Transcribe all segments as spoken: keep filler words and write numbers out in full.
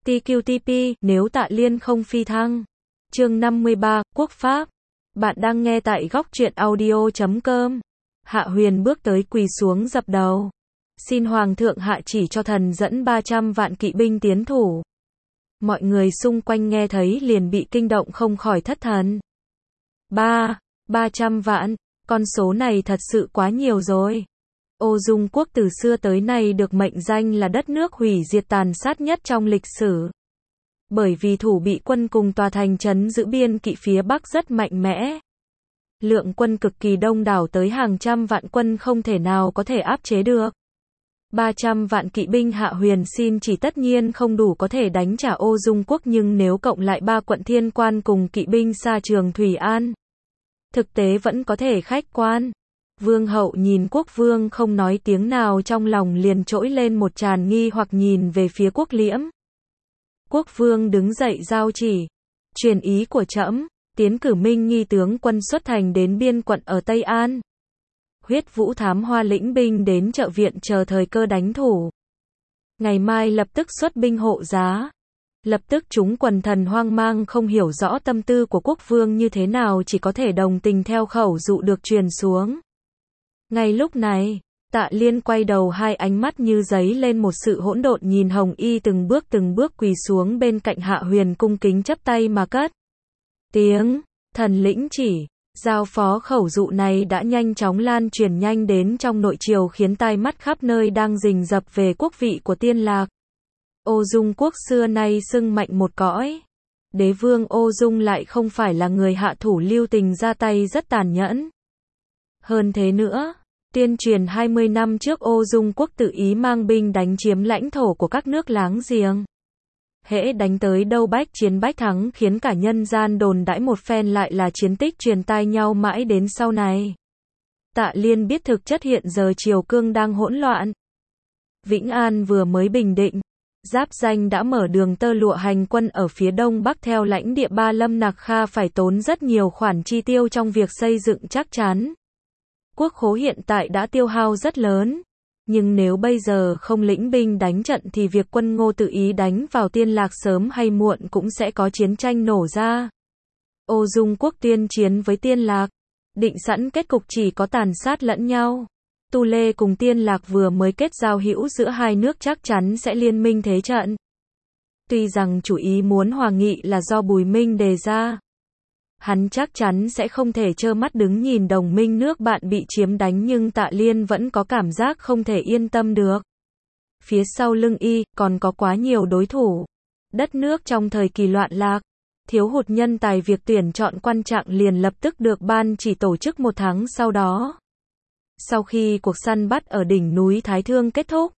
tê quy tê pê, nếu Tạ Liên không phi thăng. Chương năm mươi ba, Quốc Pháp. Bạn đang nghe tại góc truyện audio chấm com. Hạ Huyền bước tới quỳ xuống dập đầu. Xin Hoàng thượng hạ chỉ cho thần dẫn ba trăm vạn kỵ binh tiến thủ. Mọi người xung quanh nghe thấy liền bị kinh động không khỏi thất thần. Ba, ba trăm vạn, con số này thật sự quá nhiều rồi. Ô Dung quốc từ xưa tới nay được mệnh danh là đất nước hủy diệt tàn sát nhất trong lịch sử. Bởi vì thủ bị quân cùng tòa thành trấn giữ biên kỵ phía Bắc rất mạnh mẽ. Lượng quân cực kỳ đông đảo tới hàng trăm vạn quân không thể nào có thể áp chế được. ba trăm vạn kỵ binh Hạ Huyền xin chỉ tất nhiên không đủ có thể đánh trả Ô Dung quốc, nhưng nếu cộng lại ba quận Thiên Quan cùng kỵ binh xa Trường Thủy An, thực tế vẫn có thể khách quan. Vương hậu nhìn quốc vương không nói tiếng nào, trong lòng liền trỗi lên một tràn nghi hoặc nhìn về phía Quốc Liễm. Quốc vương đứng dậy giao chỉ, truyền ý của trẫm, tiến cử Minh Nghi tướng quân xuất thành đến biên quận ở Tây An. Huyết Vũ Thám Hoa lĩnh binh đến trợ viện chờ thời cơ đánh thủ. Ngày mai lập tức xuất binh hộ giá. Lập tức chúng quần thần hoang mang không hiểu rõ tâm tư của quốc vương như thế nào, chỉ có thể đồng tình theo khẩu dụ được truyền xuống. Ngay lúc này, Tạ Liên quay đầu, hai ánh mắt như giấy lên một sự hỗn độn, nhìn Hồng Y từng bước từng bước quỳ xuống bên cạnh Hạ Huyền, cung kính chắp tay mà cất tiếng, thần lĩnh chỉ. Giao phó khẩu dụ này đã nhanh chóng lan truyền nhanh đến trong nội triều, khiến tai mắt khắp nơi đang rình rập về quốc vị của Tiên Lạc. Ô Dung quốc xưa nay xưng mạnh một cõi. Đế vương Ô Dung lại không phải là người hạ thủ lưu tình, ra tay rất tàn nhẫn. Hơn thế nữa, tiên truyền hai mươi năm trước Ô Dung quốc tự ý mang binh đánh chiếm lãnh thổ của các nước láng giềng. Hễ đánh tới đâu bách chiến bách thắng, khiến cả nhân gian đồn đãi một phen, lại là chiến tích truyền tai nhau mãi đến sau này. Tạ Liên biết thực chất hiện giờ triều cương đang hỗn loạn. Vĩnh An vừa mới bình định, Giáp Danh đã mở đường tơ lụa hành quân ở phía đông bắc theo lãnh địa Ba Lâm Nạc Kha, phải tốn rất nhiều khoản chi tiêu trong việc xây dựng chắc chắn. Quốc khố hiện tại đã tiêu hao rất lớn. Nhưng nếu bây giờ không lĩnh binh đánh trận thì việc quân Ngô tự ý đánh vào Tiên Lạc sớm hay muộn cũng sẽ có chiến tranh nổ ra. Ô Dung quốc tuyên chiến với Tiên Lạc, định sẵn kết cục chỉ có tàn sát lẫn nhau. Tu Lê cùng Tiên Lạc vừa mới kết giao hữu, giữa hai nước chắc chắn sẽ liên minh thế trận. Tuy rằng chủ ý muốn hòa nghị là do Bùi Minh đề ra, hắn chắc chắn sẽ không thể trơ mắt đứng nhìn đồng minh nước bạn bị chiếm đánh, nhưng Tạ Liên vẫn có cảm giác không thể yên tâm được. Phía sau lưng y, còn có quá nhiều đối thủ. Đất nước trong thời kỳ loạn lạc, thiếu hụt nhân tài, việc tuyển chọn quan trọng liền lập tức được ban chỉ tổ chức một tháng sau đó. Sau khi cuộc săn bắt ở đỉnh núi Thái Thương kết thúc,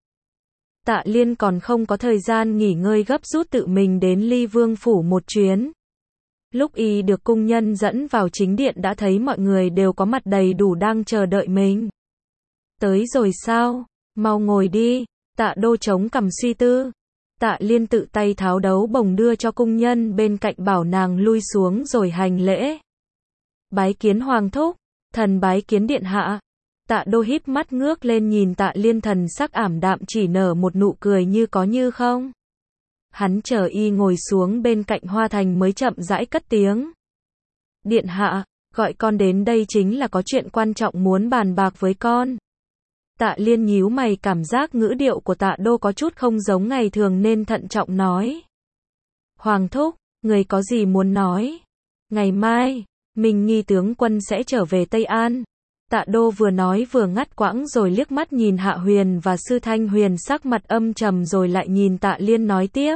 Tạ Liên còn không có thời gian nghỉ ngơi, gấp rút tự mình đến Ly Vương phủ một chuyến. Lúc y được cung nhân dẫn vào chính điện đã thấy mọi người đều có mặt đầy đủ đang chờ đợi mình. Tới rồi sao? Mau ngồi đi. Tạ Đô chống cằm suy tư. Tạ Liên tự tay tháo đấu bồng đưa cho cung nhân bên cạnh, bảo nàng lui xuống rồi hành lễ. Bái kiến Hoàng thúc. Thần bái kiến điện hạ. Tạ Đô híp mắt ngước lên nhìn Tạ Liên, thần sắc ảm đạm, chỉ nở một nụ cười như có như không. Hắn chờ y ngồi xuống bên cạnh Hoa Thành mới chậm rãi cất tiếng. Điện hạ, gọi con đến đây chính là có chuyện quan trọng muốn bàn bạc với con. Tạ Liên nhíu mày, cảm giác ngữ điệu của Tạ Đô có chút không giống ngày thường nên thận trọng nói. Hoàng thúc, người có gì muốn nói? Ngày mai, Minh Nghi tướng quân sẽ trở về Tây An. Tạ Đô vừa nói vừa ngắt quãng rồi liếc mắt nhìn Hạ Huyền và Sư Thanh Huyền, sắc mặt âm trầm, rồi lại nhìn Tạ Liên nói tiếp.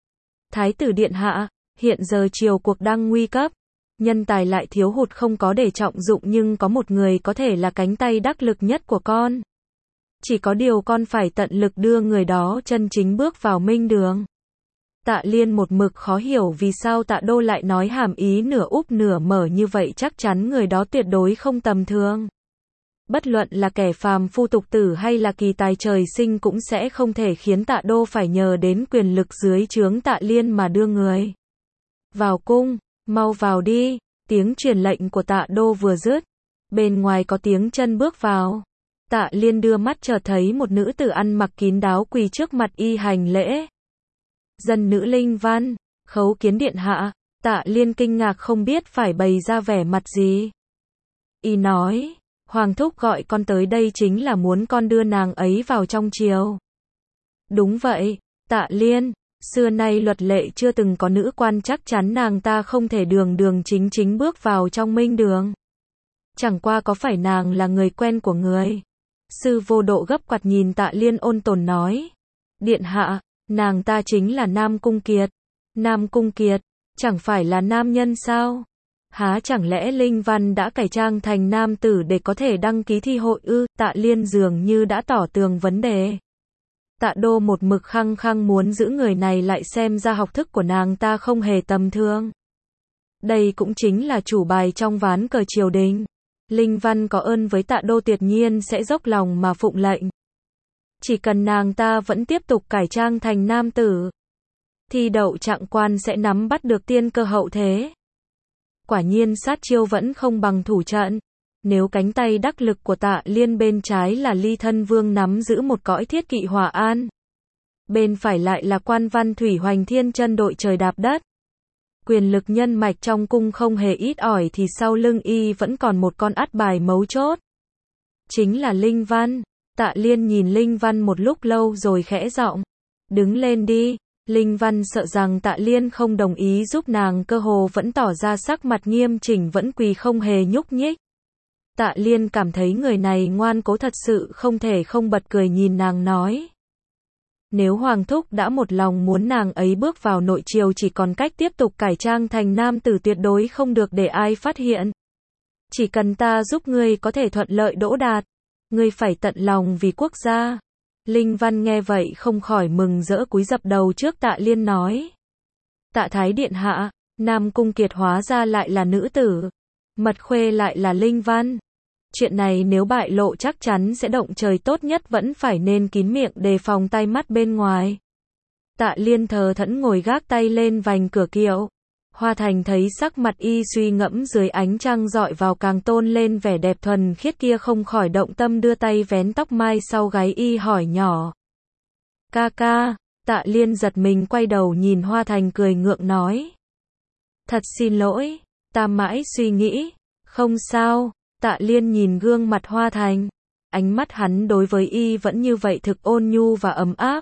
Thái tử điện hạ, hiện giờ triều cuộc đang nguy cấp, nhân tài lại thiếu hụt, không có để trọng dụng, nhưng có một người có thể là cánh tay đắc lực nhất của con. Chỉ có điều con phải tận lực đưa người đó chân chính bước vào minh đường. Tạ Liên một mực khó hiểu vì sao Tạ Đô lại nói hàm ý nửa úp nửa mở như vậy, chắc chắn người đó tuyệt đối không tầm thường. Bất luận là kẻ phàm phu tục tử hay là kỳ tài trời sinh cũng sẽ không thể khiến Tạ Đô phải nhờ đến quyền lực dưới trướng Tạ Liên mà đưa người vào cung. Mau vào đi. Tiếng truyền lệnh của Tạ Đô vừa dứt, bên ngoài có tiếng chân bước vào. Tạ Liên đưa mắt chợt thấy một nữ tử ăn mặc kín đáo quỳ trước mặt y hành lễ. Dân nữ Linh Văn, khấu kiến điện hạ. Tạ Liên kinh ngạc không biết phải bày ra vẻ mặt gì. Y nói, Hoàng thúc gọi con tới đây chính là muốn con đưa nàng ấy vào trong triều. Đúng vậy, Tạ Liên, xưa nay luật lệ chưa từng có nữ quan chắc chắn nàng ta không thể đường đường chính chính bước vào trong minh đường. Chẳng qua có phải nàng là người quen của người? Sư Vô Độ gấp quạt nhìn Tạ Liên ôn tồn nói. Điện hạ, nàng ta chính là Nam Cung Kiệt. Nam Cung Kiệt, chẳng phải là nam nhân sao? Há chẳng lẽ Linh Văn đã cải trang thành nam tử để có thể đăng ký thi hội ư? Tạ Liên dường như đã tỏ tường vấn đề. Tạ Đô một mực khăng khăng muốn giữ người này lại xem ra học thức của nàng ta không hề tầm thường. Đây cũng chính là chủ bài trong ván cờ triều đình. Linh Văn có ơn với Tạ Đô tuyệt nhiên sẽ dốc lòng mà phụng lệnh. Chỉ cần nàng ta vẫn tiếp tục cải trang thành nam tử, thi đậu trạng quan sẽ nắm bắt được tiên cơ hậu thế. Quả nhiên sát chiêu vẫn không bằng thủ trận. Nếu cánh tay đắc lực của Tạ Liên bên trái là Ly Thân Vương nắm giữ một cõi thiết kỵ Hòa An, bên phải lại là Quan Văn Thủy Hoành Thiên Chân đội trời đạp đất, quyền lực nhân mạch trong cung không hề ít ỏi thì sau lưng y vẫn còn một con át bài mấu chốt. Chính là Linh Văn. Tạ Liên nhìn Linh Văn một lúc lâu rồi khẽ giọng. Đứng lên đi. Linh Văn sợ rằng Tạ Liên không đồng ý giúp nàng, cơ hồ vẫn tỏ ra sắc mặt nghiêm chỉnh vẫn quỳ không hề nhúc nhích. Tạ Liên cảm thấy người này ngoan cố thật sự không thể không bật cười nhìn nàng nói. Nếu Hoàng thúc đã một lòng muốn nàng ấy bước vào nội triều chỉ còn cách tiếp tục cải trang thành nam tử tuyệt đối không được để ai phát hiện. Chỉ cần ta giúp ngươi có thể thuận lợi đỗ đạt. Ngươi phải tận lòng vì quốc gia. Linh Văn nghe vậy không khỏi mừng rỡ cúi dập đầu trước Tạ Liên nói. Tạ Thái Điện hạ, Nam Cung Kiệt hóa ra lại là nữ tử. Mật khuê lại là Linh Văn. Chuyện này nếu bại lộ chắc chắn sẽ động trời, tốt nhất vẫn phải nên kín miệng đề phòng tai mắt bên ngoài. Tạ Liên thờ thẫn ngồi gác tay lên vành cửa kiệu. Hoa Thành thấy sắc mặt y suy ngẫm dưới ánh trăng dọi vào càng tôn lên vẻ đẹp thuần khiết kia, không khỏi động tâm đưa tay vén tóc mai sau gáy y hỏi nhỏ. Ca ca. Tạ Liên giật mình quay đầu nhìn Hoa Thành cười ngượng nói. Thật xin lỗi, ta mãi suy nghĩ. Không sao. Tạ Liên nhìn gương mặt Hoa Thành. Ánh mắt hắn đối với y vẫn như vậy, thực ôn nhu và ấm áp.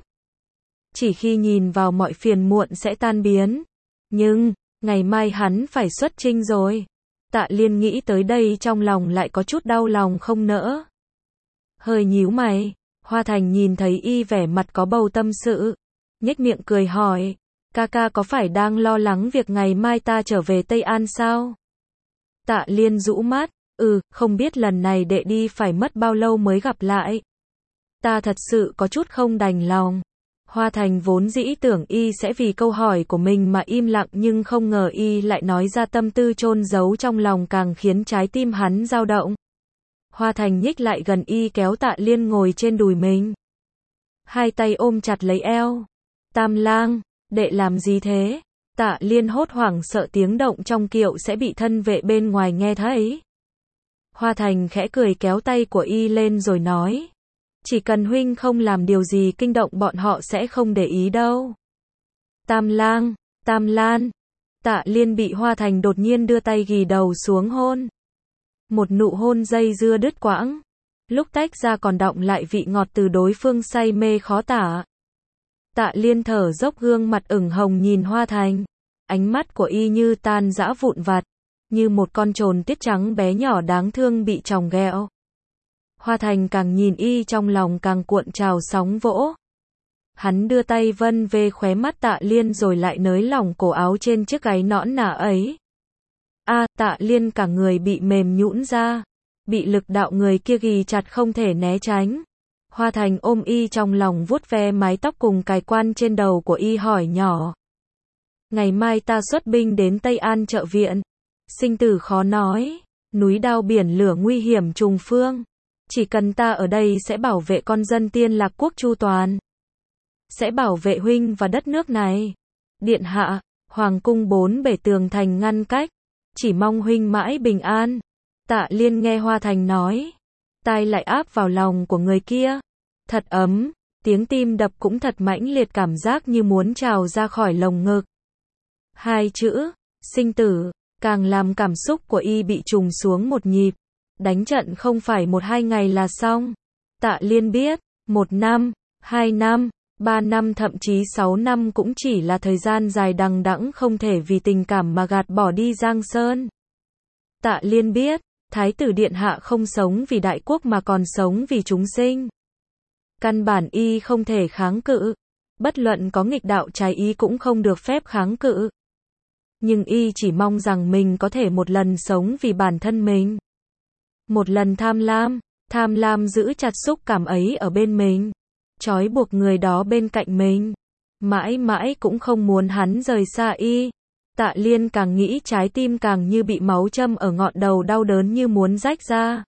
Chỉ khi nhìn vào mọi phiền muộn sẽ tan biến. Nhưng, ngày mai hắn phải xuất chinh rồi. Tạ Liên nghĩ tới đây trong lòng lại có chút đau lòng không nỡ. Hơi nhíu mày, Hoa Thành nhìn thấy y vẻ mặt có bầu tâm sự. Nhếch miệng cười hỏi, ca ca có phải đang lo lắng việc ngày mai ta trở về Tây An sao? Tạ Liên rũ mắt, ừ, không biết lần này đệ đi phải mất bao lâu mới gặp lại. Ta thật sự có chút không đành lòng. Hoa Thành vốn dĩ tưởng y sẽ vì câu hỏi của mình mà im lặng, nhưng không ngờ y lại nói ra tâm tư chôn giấu trong lòng, càng khiến trái tim hắn dao động. Hoa Thành nhích lại gần y, kéo Tạ Liên ngồi trên đùi mình. Hai tay ôm chặt lấy eo. Tam lang, đệ làm gì thế? Tạ Liên hốt hoảng sợ tiếng động trong kiệu sẽ bị thân vệ bên ngoài nghe thấy. Hoa Thành khẽ cười kéo tay của y lên rồi nói. Chỉ cần huynh không làm điều gì kinh động bọn họ sẽ không để ý đâu. Tam lang, Tam Lan. Tạ Liên bị Hoa Thành đột nhiên đưa tay ghì đầu xuống hôn. Một nụ hôn dây dưa đứt quãng. Lúc tách ra còn đọng lại vị ngọt từ đối phương say mê khó tả. Tạ Liên thở dốc, gương mặt ửng hồng nhìn Hoa Thành. Ánh mắt của y như tan rã vụn vặt. Như một con trồn tiết trắng bé nhỏ đáng thương bị chòng ghẹo. Hoa Thành càng nhìn y trong lòng càng cuộn trào sóng vỗ. Hắn đưa tay vân về khóe mắt Tạ Liên rồi lại nới lỏng cổ áo trên chiếc gáy nõn nà ấy. A, à, Tạ Liên cả người bị mềm nhũn ra. Bị lực đạo người kia ghì chặt không thể né tránh. Hoa Thành ôm y trong lòng vuốt ve mái tóc cùng cài quan trên đầu của y hỏi nhỏ. Ngày mai ta xuất binh đến Tây An trợ viện. Sinh tử khó nói. Núi đao biển lửa nguy hiểm trùng phương. Chỉ cần ta ở đây sẽ bảo vệ con dân Tiên Lạc quốc chu toàn. Sẽ bảo vệ huynh và đất nước này. Điện hạ, hoàng cung bốn bể tường thành ngăn cách. Chỉ mong huynh mãi bình an. Tạ Liên nghe Hoa Thành nói. Tai lại áp vào lòng của người kia. Thật ấm, tiếng tim đập cũng thật mãnh liệt, cảm giác như muốn trào ra khỏi lồng ngực. Hai chữ, sinh tử, càng làm cảm xúc của y bị trùng xuống một nhịp. Đánh trận không phải một hai ngày là xong. Tạ Liên biết, một năm, hai năm, ba năm thậm chí sáu năm cũng chỉ là thời gian dài đằng đẵng, không thể vì tình cảm mà gạt bỏ đi Giang Sơn. Tạ Liên biết, Thái tử Điện Hạ không sống vì đại quốc mà còn sống vì chúng sinh. Căn bản y không thể kháng cự. Bất luận có nghịch đạo trái ý cũng không được phép kháng cự. Nhưng y chỉ mong rằng mình có thể một lần sống vì bản thân mình. Một lần tham lam, tham lam giữ chặt xúc cảm ấy ở bên mình. Trói buộc người đó bên cạnh mình. Mãi mãi cũng không muốn hắn rời xa y. Tạ Liên càng nghĩ trái tim càng như bị máu châm ở ngọn đầu, đau đớn như muốn rách ra.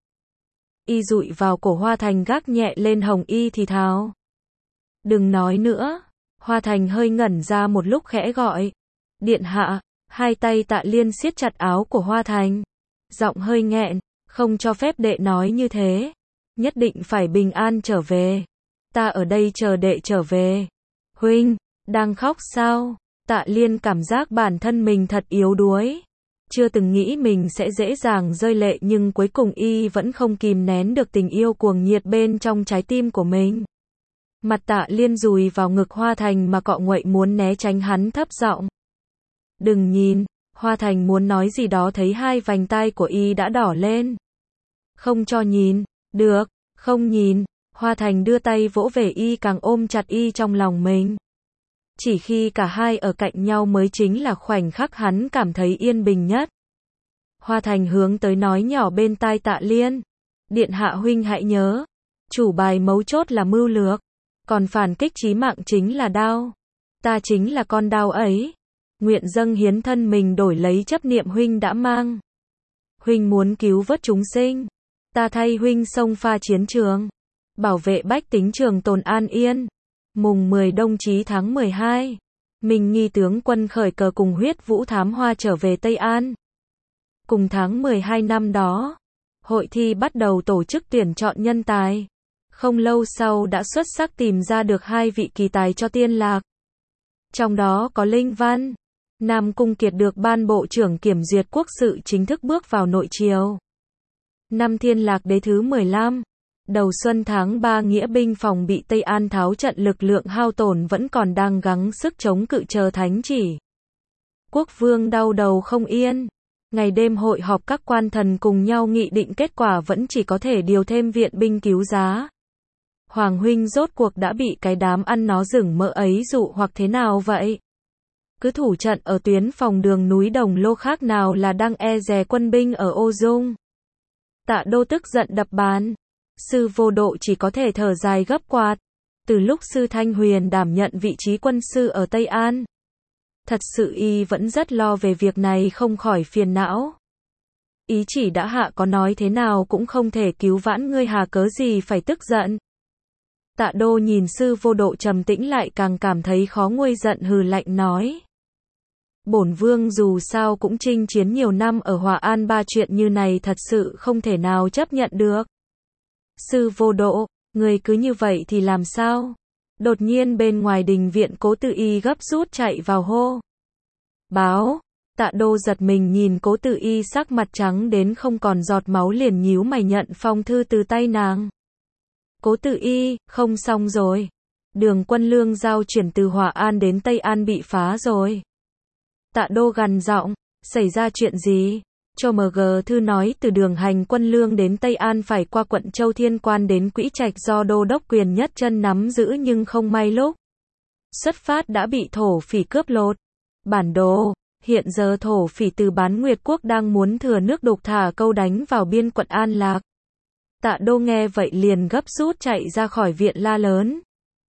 Y dụi vào cổ Hoa Thành, gác nhẹ lên hồng y thì thào. Đừng nói nữa. Hoa Thành hơi ngẩn ra một lúc khẽ gọi. Điện hạ. Hai tay Tạ Liên siết chặt áo của Hoa Thành. Giọng hơi nghẹn. Không cho phép đệ nói như thế. Nhất định phải bình an trở về. Ta ở đây chờ đệ trở về. Huynh, đang khóc sao? Tạ Liên cảm giác bản thân mình thật yếu đuối. Chưa từng nghĩ mình sẽ dễ dàng rơi lệ, nhưng cuối cùng y vẫn không kìm nén được tình yêu cuồng nhiệt bên trong trái tim của mình. Mặt Tạ Liên dùi vào ngực Hoa Thành mà cọ nguậy, muốn né tránh hắn, thấp giọng. Đừng nhìn. Hoa Thành muốn nói gì đó, thấy hai vành tai của y đã đỏ lên. Không cho nhìn. Được, không nhìn. Hoa Thành đưa tay vỗ về y, càng ôm chặt y trong lòng mình. Chỉ khi cả hai ở cạnh nhau mới chính là khoảnh khắc hắn cảm thấy yên bình nhất. Hoa Thành hướng tới nói nhỏ bên tai Tạ Liên. Điện hạ huynh hãy nhớ. Chủ bài mấu chốt là mưu lược. Còn phản kích chí mạng chính là đao. Ta chính là con đao ấy. Nguyện dâng hiến thân mình đổi lấy chấp niệm huynh đã mang. Huynh muốn cứu vớt chúng sinh. Ta thay huynh xông pha chiến trường. Bảo vệ bách tính trường tồn an yên. Mùng mười Đông Chí tháng mười hai. Minh Nghi tướng quân khởi cờ cùng Huyết Vũ thám hoa trở về Tây An. Cùng tháng mười hai năm đó, hội thi bắt đầu tổ chức tuyển chọn nhân tài. Không lâu sau đã xuất sắc tìm ra được hai vị kỳ tài cho Tiên Lạc. Trong đó có Linh Văn. Nam Cung Kiệt được ban bộ trưởng kiểm duyệt quốc sự, chính thức bước vào nội triều. Năm Thiên Lạc đế thứ mười lăm. Đầu xuân tháng ba, nghĩa binh phòng bị Tây An tháo trận, lực lượng hao tổn vẫn còn đang gắng sức chống cự chờ thánh chỉ. Quốc vương đau đầu không yên. Ngày đêm hội họp các quan thần cùng nhau nghị định, kết quả vẫn chỉ có thể điều thêm viện binh cứu giá. Hoàng huynh rốt cuộc đã bị cái đám ăn nó rừng mỡ ấy dụ hoặc thế nào vậy? Cứ thủ trận ở tuyến phòng đường núi Đồng Lô, khác nào là đang e dè quân binh ở Ô Dung. Tạ Đô tức giận đập bàn. Sư Vô Độ chỉ có thể thở dài gấp quạt. Từ lúc sư Thanh Huyền đảm nhận vị trí quân sư ở Tây An, thật sự y vẫn rất lo về việc này, không khỏi phiền não. Ý chỉ đã hạ, có nói thế nào cũng không thể cứu vãn ngươi, hà cớ gì phải tức giận. Tạ Đô nhìn sư Vô Độ trầm tĩnh lại càng cảm thấy khó nguôi giận, hừ lạnh nói. Bổn vương dù sao cũng chinh chiến nhiều năm ở Hòa An, ba chuyện như này thật sự không thể nào chấp nhận được. Sư Vô Độ, người cứ như vậy thì làm sao? Đột nhiên bên ngoài đình viện, Cố Tự Y gấp rút chạy vào hô. Báo. Tạ Đô giật mình nhìn Cố Tự Y sắc mặt trắng đến không còn giọt máu, liền nhíu mày nhận phong thư từ tay nàng. Cố Tự Y, không xong rồi. Đường quân lương giao chuyển từ Hòa An đến Tây An bị phá rồi. Tạ Đô gằn giọng, xảy ra chuyện gì? Cho em giê thư nói từ đường hành quân lương đến Tây An phải qua quận Châu Thiên Quan đến Quỹ Trạch do đô đốc Quyền Nhất Chân nắm giữ, nhưng không may lúc xuất phát đã bị thổ phỉ cướp lột. Bản đồ, hiện giờ thổ phỉ từ Bán Nguyệt Quốc đang muốn thừa nước đục thả câu đánh vào biên quận An Lạc. Tạ Đô nghe vậy liền gấp rút chạy ra khỏi viện, la lớn.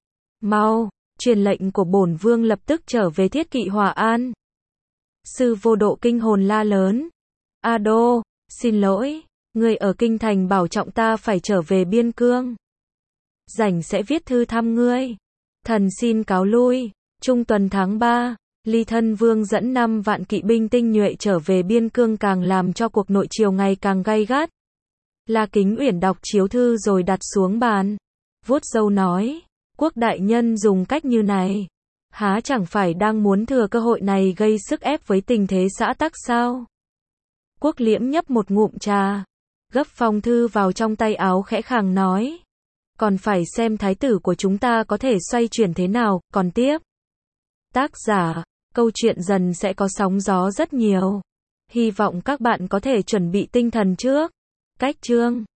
Mau, truyền lệnh của bổn vương lập tức trở về Thiết Kỵ Hòa An. Sư Vô Độ kinh hồn la lớn. A Đô, xin lỗi, người ở kinh thành bảo trọng ta phải trở về biên cương. Rảnh sẽ viết thư thăm ngươi. Thần xin cáo lui. Trung tuần tháng ba, Ly Thân Vương dẫn năm vạn kỵ binh tinh nhuệ trở về biên cương, càng làm cho cuộc nội triều ngày càng gay gắt. La Kính Uyển đọc chiếu thư rồi đặt xuống bàn, vuốt râu nói, Quốc đại nhân dùng cách như này, há chẳng phải đang muốn thừa cơ hội này gây sức ép với tình thế xã tắc sao? Quốc Liễm nhấp một ngụm trà, gấp phong thư vào trong tay áo khẽ khàng nói. Còn phải xem thái tử của chúng ta có thể xoay chuyển thế nào, còn tiếp. Tác giả, câu chuyện dần sẽ có sóng gió rất nhiều. Hy vọng các bạn có thể chuẩn bị tinh thần trước. Cách chương